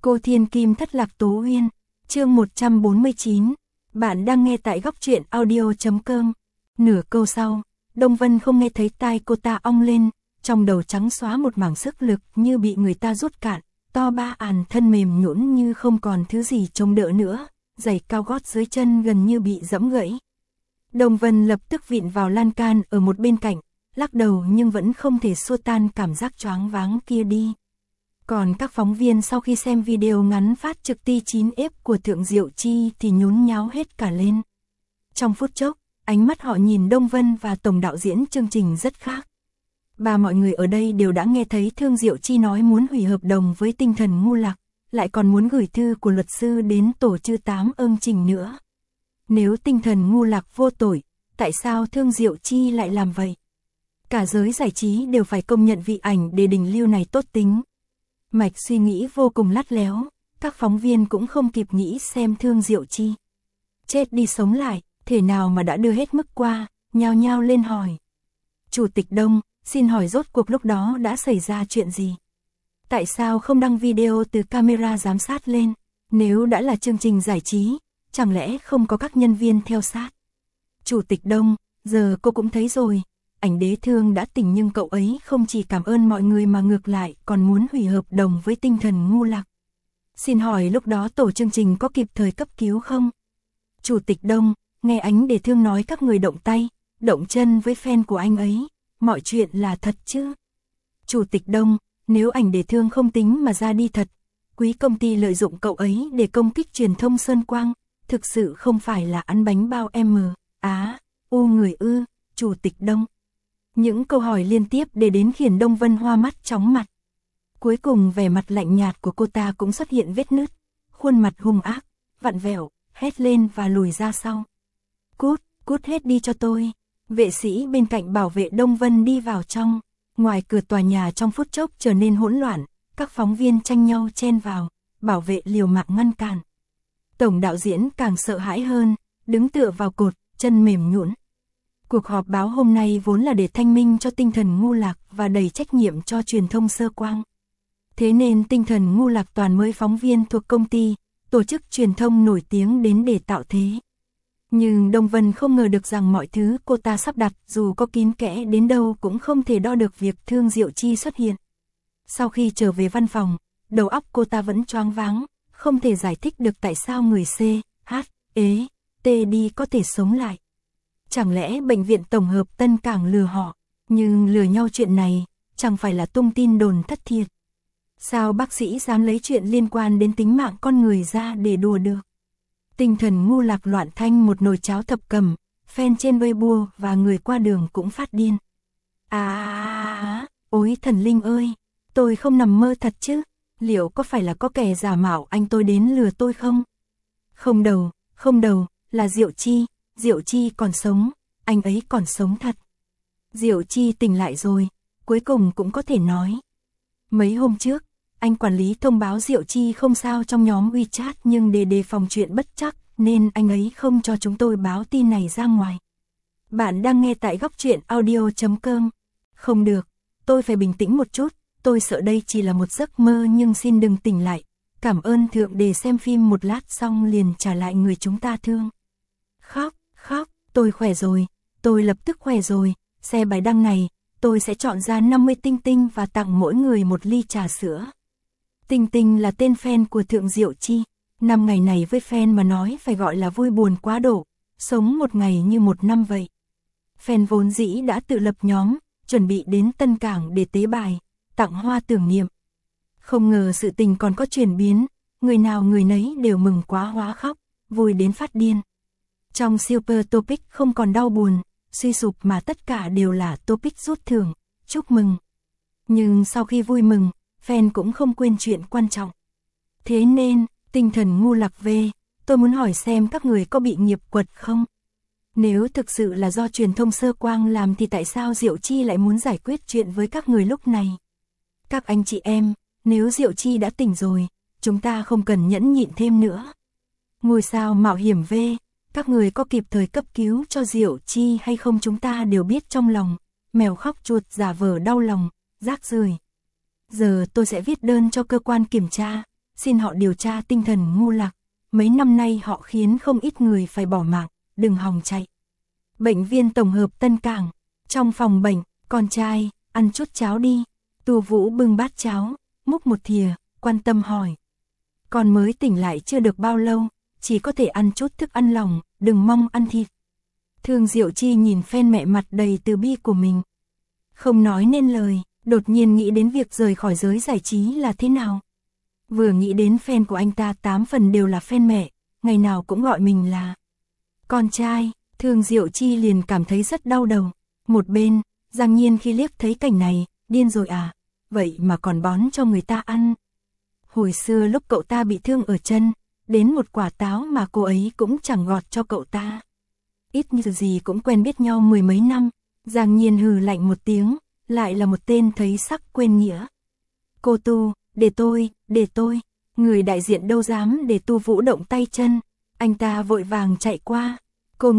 Cô Thiên Kim thất lạc Tố Uyên, chương 149. Bạn đang nghe tại góc truyện audio.com. Nửa câu sau, Đông Vân không nghe thấy tai cô ta ong lên, trong đầu trắng xóa một mảng sức lực như bị người ta rút cạn, to ba àn thân mềm nhũn như không còn thứ gì chống đỡ nữa, giày cao gót dưới chân gần như bị giẫm gãy. Đông Vân lập tức vịn vào lan can ở một bên cạnh, lắc đầu nhưng vẫn không thể xua tan cảm giác choáng váng kia đi. Còn các phóng viên sau khi xem video ngắn phát trực ti 9F của Thượng Diệu Chi thì nhốn nháo hết cả lên. Trong phút chốc, ánh mắt họ nhìn Đông Vân và tổng đạo diễn chương trình rất khác. Mọi người ở đây đều đã nghe thấy Thương Diệu Chi nói muốn hủy hợp đồng với Tinh Thần Ngu Lạc, lại còn muốn gửi thư của luật sư đến tổ chư tám ương trình nữa. Nếu Tinh Thần Ngu Lạc vô tội, tại sao Thương Diệu Chi lại làm vậy? Cả giới giải trí đều phải công nhận vị ảnh đề đình lưu này tốt tính. Mạch suy nghĩ vô cùng lắt léo, các phóng viên cũng không kịp nghĩ xem Thương Diệu Chi chết đi sống lại, thể nào mà đã đưa hết mức qua, nhao nhao lên hỏi. Chủ tịch Đông, xin hỏi rốt cuộc lúc đó đã xảy ra chuyện gì? Tại sao không đăng video từ camera giám sát lên? Nếu đã là chương trình giải trí, chẳng lẽ không có các nhân viên theo sát? Chủ tịch Đông, giờ cô cũng thấy rồi, ảnh đế thương đã tỉnh nhưng cậu ấy không chỉ cảm ơn mọi người mà ngược lại còn muốn hủy hợp đồng với Tinh Thần Ngu Lạc. Xin hỏi lúc đó tổ chương trình có kịp thời cấp cứu không? Chủ tịch Đông, nghe ảnh đế thương nói các người động tay, động chân với fan của anh ấy, mọi chuyện là thật chứ? Chủ tịch Đông, nếu ảnh đế thương không tính mà ra đi thật, quý công ty lợi dụng cậu ấy để công kích truyền thông Sơn Quang, thực sự không phải là ăn bánh bao người ư, Chủ tịch Đông. Những câu hỏi liên tiếp để đến khiến Đông Vân hoa mắt chóng mặt. Cuối cùng vẻ mặt lạnh nhạt của cô ta cũng xuất hiện vết nứt, khuôn mặt hung ác, vặn vẹo, hét lên và lùi ra sau. Cút hết đi cho tôi. Vệ sĩ bên cạnh bảo vệ Đông Vân đi vào trong. Ngoài cửa tòa nhà trong phút chốc trở nên hỗn loạn, các phóng viên tranh nhau chen vào, bảo vệ liều mạng ngăn cản. Tổng đạo diễn càng sợ hãi hơn, đứng tựa vào cột, chân mềm nhũn. Cuộc họp báo hôm nay vốn là để thanh minh cho Tinh Thần Ngu Lạc và đẩy trách nhiệm cho truyền thông Sơ Quang. Thế nên Tinh Thần Ngu Lạc toàn mời phóng viên thuộc công ty, tổ chức truyền thông nổi tiếng đến để tạo thế. Nhưng Đông Vân không ngờ được rằng mọi thứ cô ta sắp đặt dù có kín kẽ đến đâu cũng không thể đo được việc Thương Diệu Chi xuất hiện. Sau khi trở về văn phòng, đầu óc cô ta vẫn choáng váng, không thể giải thích được tại sao người C, H, E, T đi có thể sống lại. Chẳng lẽ bệnh viện tổng hợp Tân Cảng lừa họ, nhưng lừa nhau chuyện này, chẳng phải là tung tin đồn thất thiệt. Sao bác sĩ dám lấy chuyện liên quan đến tính mạng con người ra để đùa được? Tinh Thần Ngu Lạc loạn thanh một nồi cháo thập cẩm, fan trên Weibo và người qua đường cũng phát điên. Ôi thần linh ơi, tôi không nằm mơ thật chứ, liệu có phải là có kẻ giả mạo anh tôi đến lừa tôi không? Không đầu, là Diệu Chi còn sống, anh ấy còn sống thật. Diệu Chi tỉnh lại rồi, cuối cùng cũng có thể nói. Mấy hôm trước, anh quản lý thông báo Diệu Chi không sao trong nhóm WeChat nhưng để đề phòng chuyện bất trắc nên anh ấy không cho chúng tôi báo tin này ra ngoài. Bạn đang nghe tại góc truyện audio.com. Không được, tôi phải bình tĩnh một chút, tôi sợ đây chỉ là một giấc mơ nhưng xin đừng tỉnh lại. Cảm ơn Thượng Đế xem phim một lát xong liền trả lại người chúng ta thương. Khóc, tôi khỏe rồi, tôi lập tức khỏe rồi, xe bài đăng này, tôi sẽ chọn ra 50 tinh tinh và tặng mỗi người một ly trà sữa. Tinh tinh là tên fan của Thượng Diệu Chi, 5 ngày này với fan mà nói phải gọi là vui buồn quá độ, sống một ngày như một năm vậy. Fan vốn dĩ đã tự lập nhóm, chuẩn bị đến Tân Cảng để tế bài, tặng hoa tưởng niệm. Không ngờ sự tình còn có chuyển biến, người nào người nấy đều mừng quá hóa khóc, vui đến phát điên. Trong Super Topic không còn đau buồn, suy sụp mà tất cả đều là topic rút thưởng, chúc mừng. Nhưng sau khi vui mừng, fan cũng không quên chuyện quan trọng. Thế nên, Tinh Thần Ngu Lạc về, tôi muốn hỏi xem các người có bị nghiệp quật không? Nếu thực sự là do truyền thông Sơ Quang làm thì tại sao Diệu Chi lại muốn giải quyết chuyện với các người lúc này? Các anh chị em, nếu Diệu Chi đã tỉnh rồi, chúng ta không cần nhẫn nhịn thêm nữa. Ngôi sao mạo hiểm về, các người có kịp thời cấp cứu cho Diệu Chi hay không chúng ta đều biết trong lòng, mèo khóc chuột giả vờ đau lòng, rác rưởi. Giờ tôi sẽ viết đơn cho cơ quan kiểm tra, xin họ điều tra tinh thần ngu lạc. Mấy năm nay họ khiến không ít người phải bỏ mạng, đừng hòng chạy. Bệnh viện tổng hợp Tân Cảng, trong phòng bệnh, con trai, ăn chút cháo đi. Tu Vũ bưng bát cháo, múc một thìa, quan tâm hỏi. Con mới tỉnh lại chưa được bao lâu, chỉ có thể ăn chút thức ăn lỏng, đừng mong ăn thịt. Thương Diệu Chi nhìn phen mẹ mặt đầy từ bi của mình. Không nói nên lời, đột nhiên nghĩ đến việc rời khỏi giới giải trí là thế nào. Vừa nghĩ đến fan của anh ta 8 phần đều là fan mẹ, ngày nào cũng gọi mình là con trai, Thương Diệu Chi liền cảm thấy rất đau đầu. Một bên, Giang Nhiên khi liếc thấy cảnh này, điên rồi à, vậy mà còn bón cho người ta ăn. Hồi xưa lúc cậu ta bị thương ở chân, đến một quả táo mà cô ấy cũng chẳng gọt cho cậu ta. Ít như gì cũng quen biết nhau mười mấy năm, Giang Nhiên hừ lạnh một tiếng, lại là một tên thấy sắc quên nghĩa. Cô Tu, để tôi, người đại diện đâu dám để Tu Vũ động tay chân, anh ta vội vàng chạy qua. Cô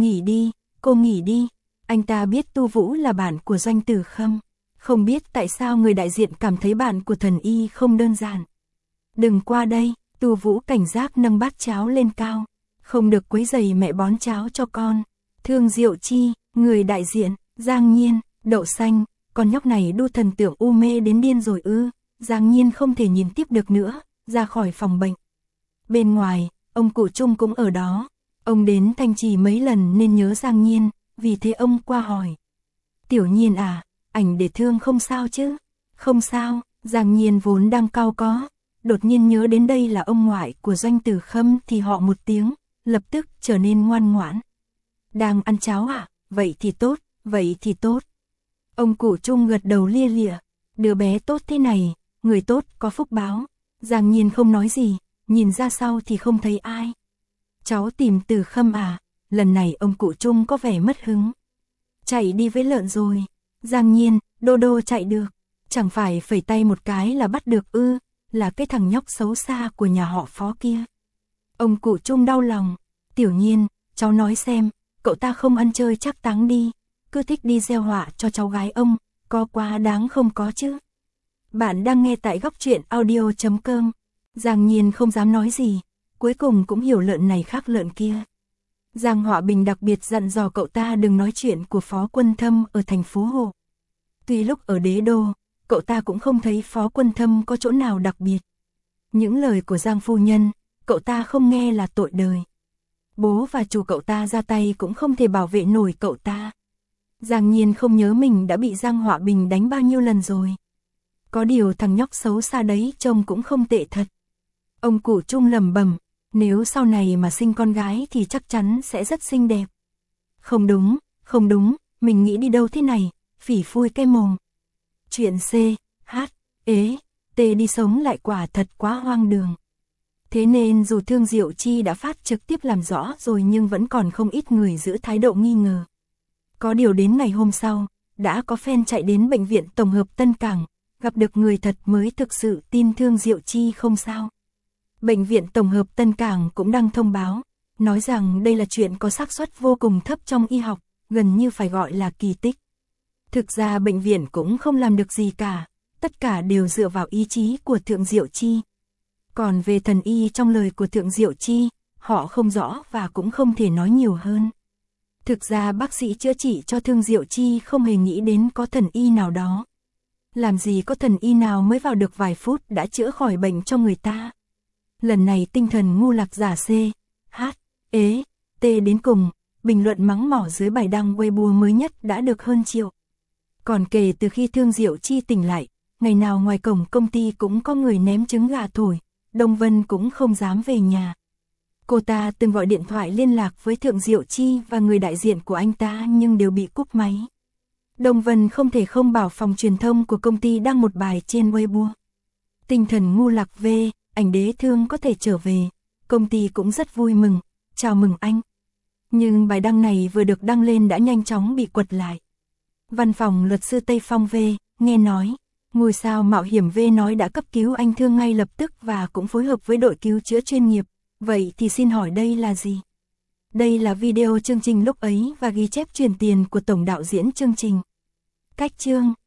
nghỉ đi, anh ta biết Tu Vũ là bạn của Doanh Tử Khâm, không biết tại sao người đại diện cảm thấy bạn của thần y không đơn giản. Đừng qua đây, Tu Vũ cảnh giác nâng bát cháo lên cao, không được quấy rầy mẹ bón cháo cho con. Thương Diệu Chi, người đại diện, Giang Nhiên, Đậu Xanh, con nhóc này đu thần tượng u mê đến điên rồi ư. Giang Nhiên không thể nhìn tiếp được nữa, ra khỏi phòng bệnh. Bên ngoài, ông cụ Trung cũng ở đó. Ông đến Thanh Trì mấy lần nên nhớ Giang Nhiên, vì thế ông qua hỏi. Tiểu Nhiên à, ảnh để thương không sao chứ? Không sao, Giang Nhiên vốn đang cau có. Đột nhiên nhớ đến đây là ông ngoại của Doanh Tử Khâm thì họ một tiếng, lập tức trở nên ngoan ngoãn. Đang ăn cháo à? Vậy thì tốt. Ông cụ Trung gật đầu lia lịa. Đứa bé tốt thế này, người tốt có phúc báo. Giang Nhiên không nói gì, nhìn ra sau thì không thấy ai. Cháu tìm Tử Khâm à? Lần này ông cụ Trung có vẻ mất hứng. Chạy đi với lợn rồi. Giang Nhiên, Đô Đô chạy được. Chẳng phải phẩy tay một cái là bắt được ư, là cái thằng nhóc xấu xa của nhà họ Phó kia. Ông cụ Trung đau lòng. Tiểu Nhiên, cháu nói xem, cậu ta không ăn chơi chắc táng đi, cứ thích đi gieo họa cho cháu gái ông, có quá đáng không có chứ. Bạn đang nghe tại góc truyện audio.com. Giang Nhiên không dám nói gì, cuối cùng cũng hiểu lợn này khác lợn kia. Giang Họa Bình đặc biệt dặn dò cậu ta đừng nói chuyện của Phó Quân Thâm ở thành phố Hồ. Tuy lúc ở Đế Đô, cậu ta cũng không thấy Phó Quân Thâm có chỗ nào đặc biệt. Những lời của Giang phu nhân, cậu ta không nghe là tội đời. Bố và chủ cậu ta ra tay cũng không thể bảo vệ nổi cậu ta. Giang Nhiên không nhớ mình đã bị Giang Họa Bình đánh bao nhiêu lần rồi. Có điều thằng nhóc xấu xa đấy trông cũng không tệ thật. Ông cụ Trung lẩm bẩm, nếu sau này mà sinh con gái thì chắc chắn sẽ rất xinh đẹp. Không đúng, mình nghĩ đi đâu thế này, phỉ phui cái mồm. Chuyện C, H, ế, T đi sống lại quả thật quá hoang đường. Thế nên dù Thương Diệu Chi đã phát trực tiếp làm rõ rồi nhưng vẫn còn không ít người giữ thái độ nghi ngờ. Có điều đến ngày hôm sau, đã có fan chạy đến bệnh viện tổng hợp Tân Cảng, gặp được người thật mới thực sự tin Thương Diệu Chi không sao. Bệnh viện tổng hợp Tân Cảng cũng đăng thông báo, nói rằng đây là chuyện có xác suất vô cùng thấp trong y học, gần như phải gọi là kỳ tích. Thực ra bệnh viện cũng không làm được gì cả, tất cả đều dựa vào ý chí của Thượng Diệu Chi. Còn về thần y trong lời của Thượng Diệu Chi, họ không rõ và cũng không thể nói nhiều hơn. Thực ra bác sĩ chữa trị cho Thương Diệu Chi không hề nghĩ đến có thần y nào đó. Làm gì có thần y nào mới vào được vài phút đã chữa khỏi bệnh cho người ta. Lần này tinh thần ngu lạc giả C, H, ế, T đến cùng, bình luận mắng mỏ dưới bài đăng Weibo mới nhất đã được hơn triệu. Còn kể từ khi Thương Diệu Chi tỉnh lại, ngày nào ngoài cổng công ty cũng có người ném trứng gà thổi, Đông Vân cũng không dám về nhà. Cô ta từng gọi điện thoại liên lạc với Thượng Diệu Chi và người đại diện của anh ta nhưng đều bị cúp máy. Đông Vân không thể không bảo phòng truyền thông của công ty đăng một bài trên Weibo. Tinh thần ngu lạc V, ảnh đế thương có thể trở về, công ty cũng rất vui mừng, chào mừng anh. Nhưng bài đăng này vừa được đăng lên đã nhanh chóng bị quật lại. Văn phòng luật sư Tây Phong V, nghe nói, ngôi sao mạo hiểm V nói đã cấp cứu anh Thương ngay lập tức và cũng phối hợp với đội cứu chữa chuyên nghiệp. Vậy thì xin hỏi đây là gì? Đây là video chương trình lúc ấy và ghi chép truyền tiền của tổng đạo diễn chương trình. Cách chương